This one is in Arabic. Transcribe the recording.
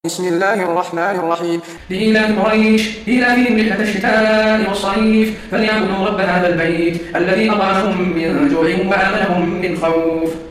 بسم الله الرحمن الرحيم. لإيلاف قريش إيلافهم رحلة الشتاء والصيف فليعبدوا رب هذا البيت الذي أطعمهم من جوع وآمنهم من خوف.